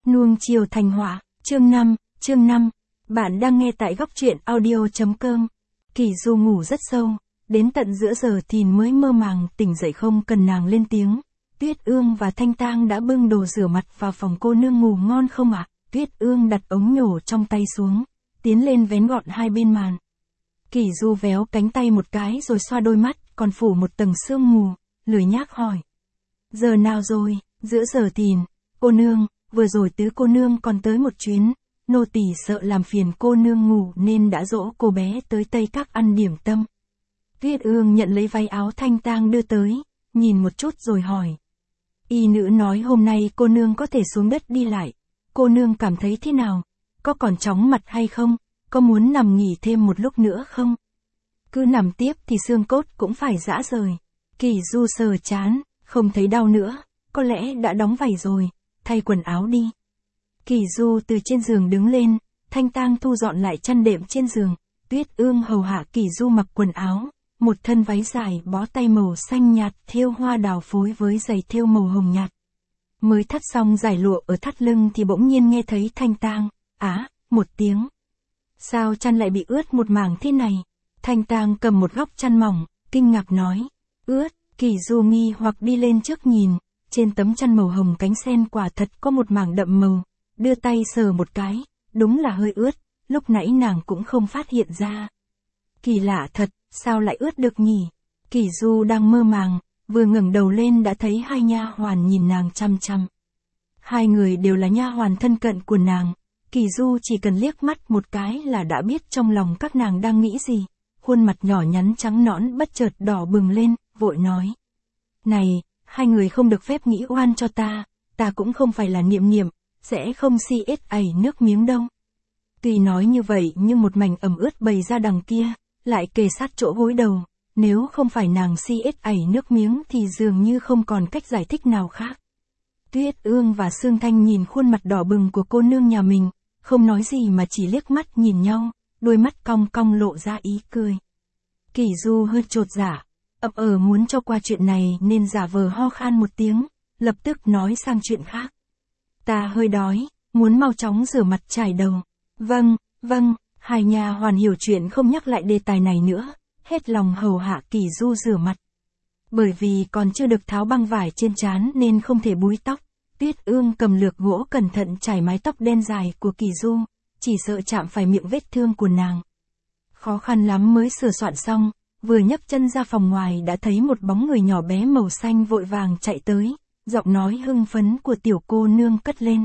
Nuông chiều thành họa, chương 5, bạn đang nghe tại góc truyện audio.com. Kỳ Du ngủ rất sâu, đến tận giữa giờ Thìn mới mơ màng tỉnh dậy không cần nàng lên tiếng. Tuyết Ương và Thanh Tang đã bưng đồ rửa mặt vào phòng cô nương ngủ ngon không ạ? Tuyết Ương đặt ống nhổ trong tay xuống, tiến lên vén gọn hai bên màn. Kỳ Du véo cánh tay một cái rồi xoa đôi mắt, còn phủ một tầng sương mù, lười nhác hỏi. Giờ nào rồi? Giữa giờ Thìn, cô nương, vừa rồi tứ cô nương còn tới một chuyến, nô tỳ sợ làm phiền cô nương ngủ nên đã dỗ cô bé tới Tây Các ăn điểm tâm. Tuyết Ương nhận lấy váy áo Thanh Tang đưa tới, nhìn một chút rồi hỏi. Y nữ nói hôm nay cô nương có thể xuống đất đi lại, cô nương cảm thấy thế nào? Có còn chóng mặt hay không? Có muốn nằm nghỉ thêm một lúc nữa không? Cứ nằm tiếp thì xương cốt cũng phải rã rời. Kỳ Du sờ chán, không thấy đau nữa, có lẽ đã đóng vảy rồi, thay quần áo đi. Kỳ Du từ trên giường đứng lên, Thanh Tang thu dọn lại chăn đệm trên giường, Tuyết Ương hầu hạ Kỳ Du mặc quần áo, một thân váy dài bó tay màu xanh nhạt thêu hoa đào phối với giày thêu màu hồng nhạt. Mới thắt xong giải lụa ở thắt lưng thì bỗng nhiên nghe thấy Thanh Tang, một tiếng. Sao chăn lại bị ướt một mảng thế này? Thanh Tang cầm một góc chăn mỏng, kinh ngạc nói, ướt. Kỳ Du nghi hoặc đi lên trước nhìn, trên tấm chăn màu hồng cánh sen quả thật có một mảng đậm màu, đưa tay sờ một cái, đúng là hơi ướt, lúc nãy nàng cũng không phát hiện ra. Kỳ lạ thật, sao lại ướt được nhỉ? Kỳ Du đang mơ màng, vừa ngẩng đầu lên đã thấy hai nha hoàn nhìn nàng chăm chăm. Hai người đều là nha hoàn thân cận của nàng, Kỳ Du chỉ cần liếc mắt một cái là đã biết trong lòng các nàng đang nghĩ gì. Khuôn mặt nhỏ nhắn trắng nõn bất chợt đỏ bừng lên, vội nói. Này, hai người không được phép nghĩ oan cho ta cũng không phải là Niệm Niệm, sẽ không si ết ảy nước miếng đâu. Tuy nói như vậy nhưng một mảnh ẩm ướt bày ra đằng kia, lại kề sát chỗ gối đầu, nếu không phải nàng si ết ảy nước miếng thì dường như không còn cách giải thích nào khác. Tuyết Ương và Sương Thanh nhìn khuôn mặt đỏ bừng của cô nương nhà mình, không nói gì mà chỉ liếc mắt nhìn nhau. Đôi mắt cong cong lộ ra ý cười. Kỳ Du hơi chột dạ, muốn cho qua chuyện này nên giả vờ ho khan một tiếng, lập tức nói sang chuyện khác. Ta hơi đói, muốn mau chóng rửa mặt chải đầu. Vâng, hai nhà hoàn hiểu chuyện không nhắc lại đề tài này nữa, hết lòng hầu hạ Kỳ Du rửa mặt. Bởi vì còn chưa được tháo băng vải trên trán nên không thể búi tóc, Tuyết Ương cầm lược gỗ cẩn thận chải mái tóc đen dài của Kỳ Du. Chỉ sợ chạm phải miệng vết thương của nàng. Khó khăn lắm mới sửa soạn xong, vừa nhấc chân ra phòng ngoài đã thấy một bóng người nhỏ bé màu xanh vội vàng chạy tới, giọng nói hưng phấn của tiểu cô nương cất lên.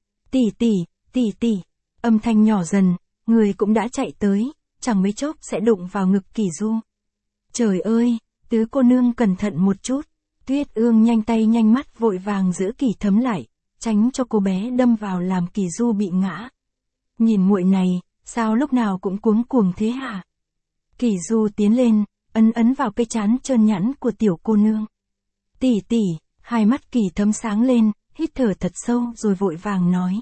Tỷ, âm thanh nhỏ dần, người cũng đã chạy tới, chẳng mấy chốc sẽ đụng vào ngực Kỳ Du. Trời ơi, tứ cô nương cẩn thận một chút, Tuyết Ương nhanh tay nhanh mắt vội vàng giữ Kỳ Thấm lại, tránh cho cô bé đâm vào làm Kỳ Du bị ngã. Nhìn muội này, sao lúc nào cũng cuống cuồng thế hả? Kỳ Du tiến lên, ấn vào cái trán trơn nhẵn của tiểu cô nương. Tỷ, hai mắt Kỳ Thấm sáng lên, hít thở thật sâu rồi vội vàng nói.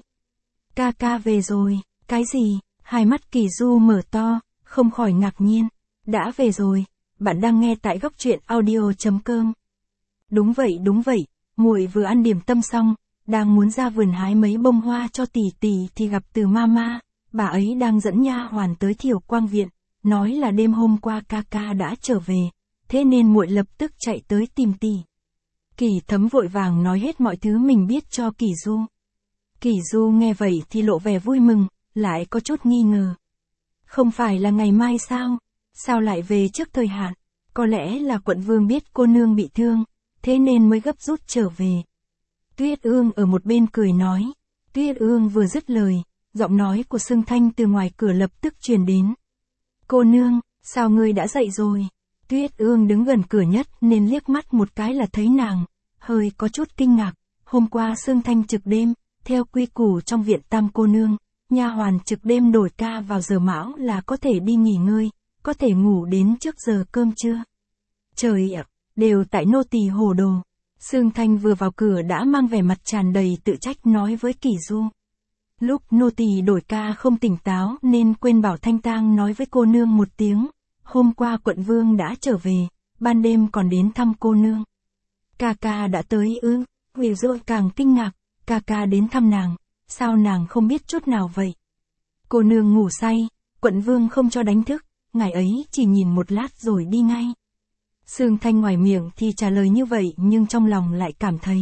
Ca về rồi, cái gì? Hai mắt Kỳ Du mở to, không khỏi ngạc nhiên. Đã về rồi, bạn đang nghe tại góc truyện audio.com. Đúng vậy, muội vừa ăn điểm tâm xong. Đang muốn ra vườn hái mấy bông hoa cho tỷ thì gặp Từ Mama, bà ấy đang dẫn nha hoàn tới Thiểu Quang viện, nói là đêm hôm qua ca đã trở về, thế nên muội lập tức chạy tới tìm tỷ. Kỳ Thấm vội vàng nói hết mọi thứ mình biết cho Kỳ Du. Kỳ Du nghe vậy thì lộ vẻ vui mừng, lại có chút nghi ngờ. Không phải là ngày mai sao? Sao lại về trước thời hạn? Có lẽ là quận vương biết cô nương bị thương, thế nên mới gấp rút trở về. Tuyết Ương ở một bên cười nói. Tuyết Ương vừa dứt lời, giọng nói của Sương Thanh từ ngoài cửa lập tức truyền đến. Cô nương, sao ngươi đã dậy rồi? Tuyết Ương đứng gần cửa nhất nên liếc mắt một cái là thấy nàng, hơi có chút kinh ngạc. Hôm qua Sương Thanh trực đêm, theo quy củ trong viện Tam cô nương, nha hoàn trực đêm đổi ca vào giờ mão là có thể đi nghỉ ngơi, có thể ngủ đến trước giờ cơm trưa. Trời ạ, đều tại nô tỳ hồ đồ. Sương Thanh vừa vào cửa đã mang vẻ mặt tràn đầy tự trách nói với Kỳ Du. Lúc nô tỳ đổi ca không tỉnh táo nên quên bảo Thanh Tang nói với cô nương một tiếng. Hôm qua quận vương đã trở về, ban đêm còn đến thăm cô nương. Ca đã tới ư? Vì rồi càng kinh ngạc, ca đến thăm nàng. sao nàng không biết chút nào vậy? Cô nương ngủ say, quận vương không cho đánh thức, ngài ấy chỉ nhìn một lát rồi đi ngay. Sương Thanh ngoài miệng thì trả lời như vậy nhưng trong lòng lại cảm thấy.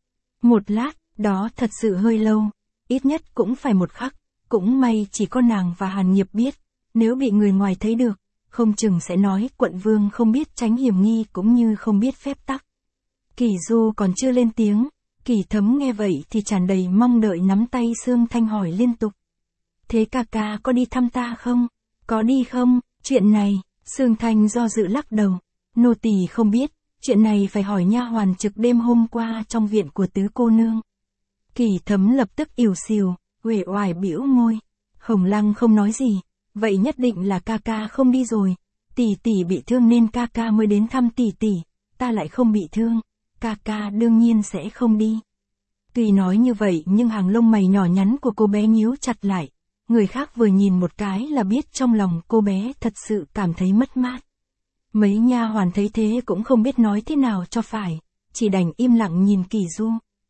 Một lát, đó thật sự hơi lâu, ít nhất cũng phải một khắc, cũng may chỉ có nàng và Hàn Nghiệp biết, nếu bị người ngoài thấy được, không chừng sẽ nói quận vương không biết tránh hiểm nghi cũng như không biết phép tắc. Kỳ Du còn chưa lên tiếng, Kỳ Thấm nghe vậy thì tràn đầy mong đợi nắm tay Sương Thanh hỏi liên tục. Thế ca ca có đi thăm ta không? Có đi không? Chuyện này, Sương Thanh do dự lắc đầu. Nô tỳ không biết, chuyện này phải hỏi nha hoàn trực đêm hôm qua trong viện của tứ cô nương. Kỳ Thấm lập tức ỉu xìu, uể oải bĩu môi. Hồng Lăng không nói gì, vậy nhất định là ca ca không đi rồi. Tỷ tỷ bị thương nên ca ca mới đến thăm tỷ tỷ, ta lại không bị thương, ca ca đương nhiên sẽ không đi. Tuy nói như vậy nhưng hàng lông mày nhỏ nhắn của cô bé nhíu chặt lại, người khác vừa nhìn một cái là biết trong lòng cô bé thật sự cảm thấy mất mát. Mấy nha hoàn thấy thế cũng không biết nói thế nào cho phải, chỉ đành im lặng nhìn Kỳ Du.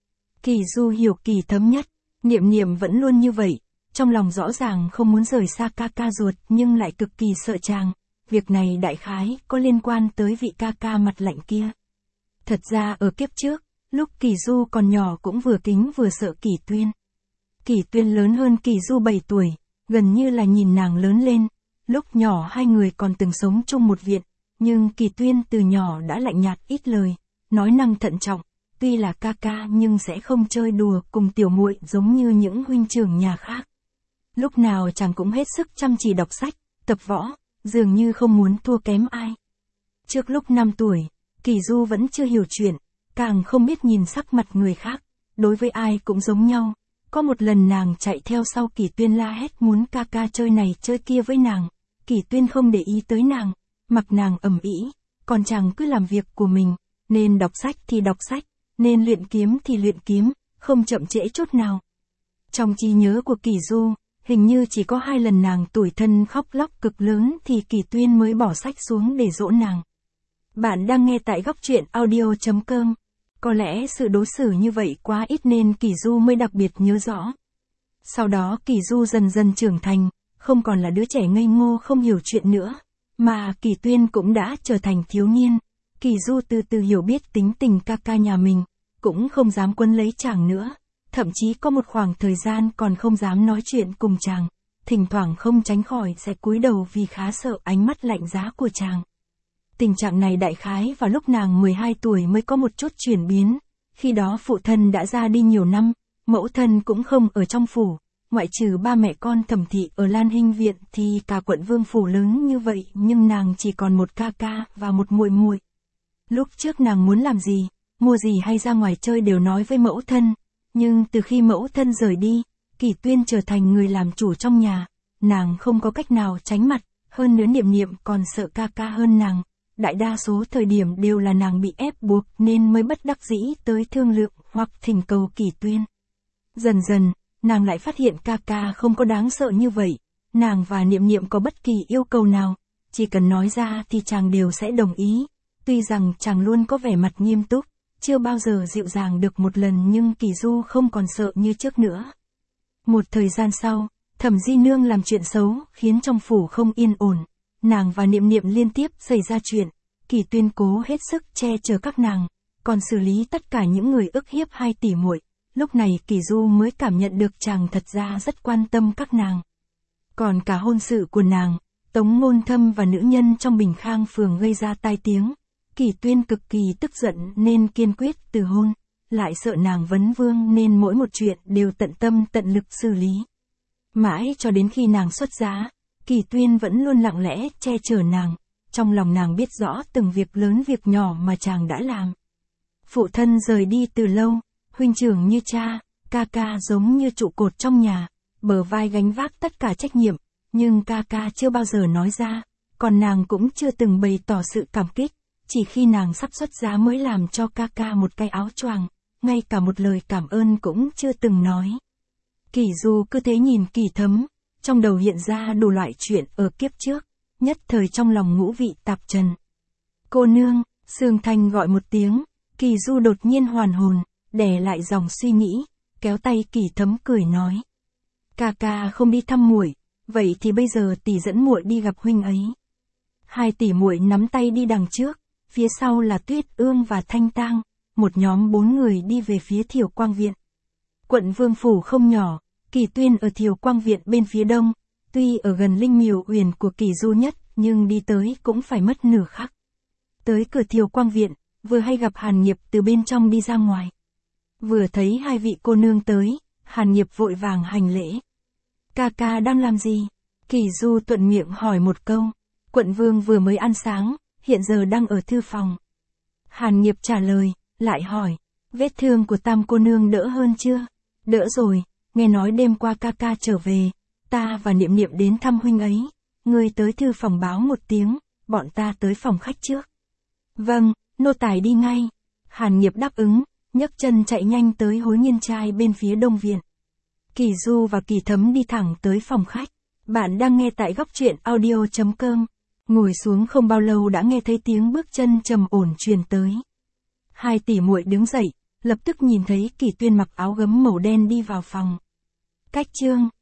Kỳ Du hiểu Kỳ Thấm nhất, Niệm Niệm vẫn luôn như vậy, trong lòng rõ ràng không muốn rời xa ca ca ruột nhưng lại cực kỳ sợ chàng, việc này đại khái có liên quan tới vị ca ca mặt lạnh kia. Thật ra ở kiếp trước, lúc Kỳ Du còn nhỏ cũng vừa kính vừa sợ Kỳ Tuyên. Kỳ Tuyên lớn hơn Kỳ Du 7 tuổi, gần như là nhìn nàng lớn lên, lúc nhỏ hai người còn từng sống chung một viện, nhưng Kỳ Tuyên từ nhỏ đã lạnh nhạt ít lời, nói năng thận trọng, tuy là ca ca nhưng sẽ không chơi đùa cùng tiểu muội giống như những huynh trưởng nhà khác. Lúc nào chàng cũng hết sức chăm chỉ đọc sách, tập võ, dường như không muốn thua kém ai. Trước lúc 5 tuổi, Kỳ Du vẫn chưa hiểu chuyện, càng không biết nhìn sắc mặt người khác, đối với ai cũng giống nhau. Có một lần nàng chạy theo sau Kỳ Tuyên la hét muốn ca ca chơi này chơi kia với nàng, Kỳ Tuyên không để ý tới nàng, mặc nàng ầm ĩ, còn chàng cứ làm việc của mình, nên đọc sách thì đọc sách, nên luyện kiếm thì luyện kiếm, không chậm trễ chút nào. Trong trí nhớ của Kỳ Du, hình như chỉ có 2 lần nàng tủi thân khóc lóc cực lớn thì Kỳ Tuyên mới bỏ sách xuống để dỗ nàng. Bạn đang nghe tại góc truyện audio.com. Có lẽ sự đối xử như vậy quá ít nên Kỳ Du mới đặc biệt nhớ rõ. Sau đó Kỳ Du dần dần trưởng thành, không còn là đứa trẻ ngây ngô không hiểu chuyện nữa, mà Kỳ Tuyên cũng đã trở thành thiếu niên. Kỳ Du từ từ hiểu biết tính tình ca ca nhà mình, cũng không dám quấn lấy chàng nữa, thậm chí có một khoảng thời gian còn không dám nói chuyện cùng chàng, thỉnh thoảng không tránh khỏi sẽ cúi đầu vì khá sợ ánh mắt lạnh giá của chàng. Tình trạng này đại khái vào lúc nàng 12 tuổi mới có một chút chuyển biến, khi đó phụ thân đã ra đi nhiều năm, mẫu thân cũng không ở trong phủ, ngoại trừ ba mẹ con Thẩm thị ở Lan Hinh viện thì cả quận Vương phủ lớn như vậy nhưng nàng chỉ còn một ca ca và một muội muội. Lúc trước nàng muốn làm gì, mua gì hay ra ngoài chơi đều nói với mẫu thân, nhưng từ khi mẫu thân rời đi, Kỳ Tuyên trở thành người làm chủ trong nhà, nàng không có cách nào tránh mặt, hơn nữa Niệm Niệm còn sợ ca ca hơn nàng. Đại đa số thời điểm đều là nàng bị ép buộc nên mới bất đắc dĩ tới thương lượng hoặc thỉnh cầu Kỳ Tuyên. Dần dần, nàng lại phát hiện ca ca không có đáng sợ như vậy, nàng và Niệm Niệm có bất kỳ yêu cầu nào, chỉ cần nói ra thì chàng đều sẽ đồng ý, tuy rằng chàng luôn có vẻ mặt nghiêm túc, chưa bao giờ dịu dàng được một lần nhưng Kỳ Du không còn sợ như trước nữa. Một thời gian sau, Thẩm Di Nương làm chuyện xấu khiến trong phủ không yên ổn. Nàng và Niệm Niệm liên tiếp xảy ra chuyện, Kỳ Tuyên cố hết sức che chở các nàng, còn xử lý tất cả những người ức hiếp hai tỷ muội. Lúc này Kỳ Du mới cảm nhận được chàng thật ra rất quan tâm các nàng. Còn cả hôn sự của nàng, Tống Ngôn Thâm và nữ nhân trong Bình Khang phường gây ra tai tiếng, Kỳ Tuyên cực kỳ tức giận nên kiên quyết từ hôn, lại sợ nàng vấn vương nên mỗi một chuyện đều tận tâm tận lực xử lý. Mãi cho đến khi nàng xuất giá, Kỳ Tuyên vẫn luôn lặng lẽ che chở nàng, trong lòng nàng biết rõ từng việc lớn việc nhỏ mà chàng đã làm. Phụ thân rời đi từ lâu, huynh trưởng như cha, ca ca giống như trụ cột trong nhà, bờ vai gánh vác tất cả trách nhiệm, nhưng ca ca chưa bao giờ nói ra, còn nàng cũng chưa từng bày tỏ sự cảm kích, chỉ khi nàng sắp xuất giá mới làm cho ca ca một cái áo choàng, ngay cả một lời cảm ơn cũng chưa từng nói. Kỳ Du cứ thế nhìn Kỳ Thấm, trong đầu hiện ra đủ loại chuyện ở kiếp trước, nhất thời trong lòng ngũ vị tạp trần. Cô nương, Sương Thanh gọi một tiếng, Kỳ Du đột nhiên hoàn hồn, đè lại dòng suy nghĩ, kéo tay Kỳ Thấm cười nói. Ca ca không đi thăm muội, vậy thì bây giờ tỷ dẫn muội đi gặp huynh ấy. Hai tỷ muội nắm tay đi đằng trước, phía sau là Tuyết Ương và Thanh Tang, một nhóm 4 người đi về phía Thiều Quang Viện. Quận Vương Phủ không nhỏ, Kỳ Tuyên ở Thiều Quang Viện bên phía đông, tuy ở gần Linh Miểu Uyển của Kỳ Du nhất, nhưng đi tới cũng phải mất nửa khắc. Tới cửa Thiều Quang Viện, vừa hay gặp Hàn Nghiệp từ bên trong đi ra ngoài. Vừa thấy hai vị cô nương tới, Hàn Nghiệp vội vàng hành lễ. Ca ca đang làm gì? Kỳ Du thuận miệng hỏi một câu. Quận Vương vừa mới ăn sáng, hiện giờ đang ở thư phòng. Hàn Nghiệp trả lời, lại hỏi, vết thương của Tam cô nương đỡ hơn chưa? Đỡ rồi, nghe nói đêm qua ca ca trở về, ta và Niệm Niệm đến thăm huynh ấy. Ngươi tới thư phòng báo một tiếng, bọn ta tới phòng khách trước. Vâng, nô tài đi ngay. Hàn Nghiệp đáp ứng, nhấc chân chạy nhanh tới Hối Nghiên trai bên phía đông viện. Kỳ Du và Kỳ Thấm đi thẳng tới phòng khách. Bạn đang nghe tại góc truyện audio.com. Ngồi xuống không bao lâu đã nghe thấy tiếng bước chân trầm ổn truyền tới. Hai tỷ muội đứng dậy, lập tức nhìn thấy Kỳ Tuyên mặc áo gấm màu đen đi vào phòng. Cách chương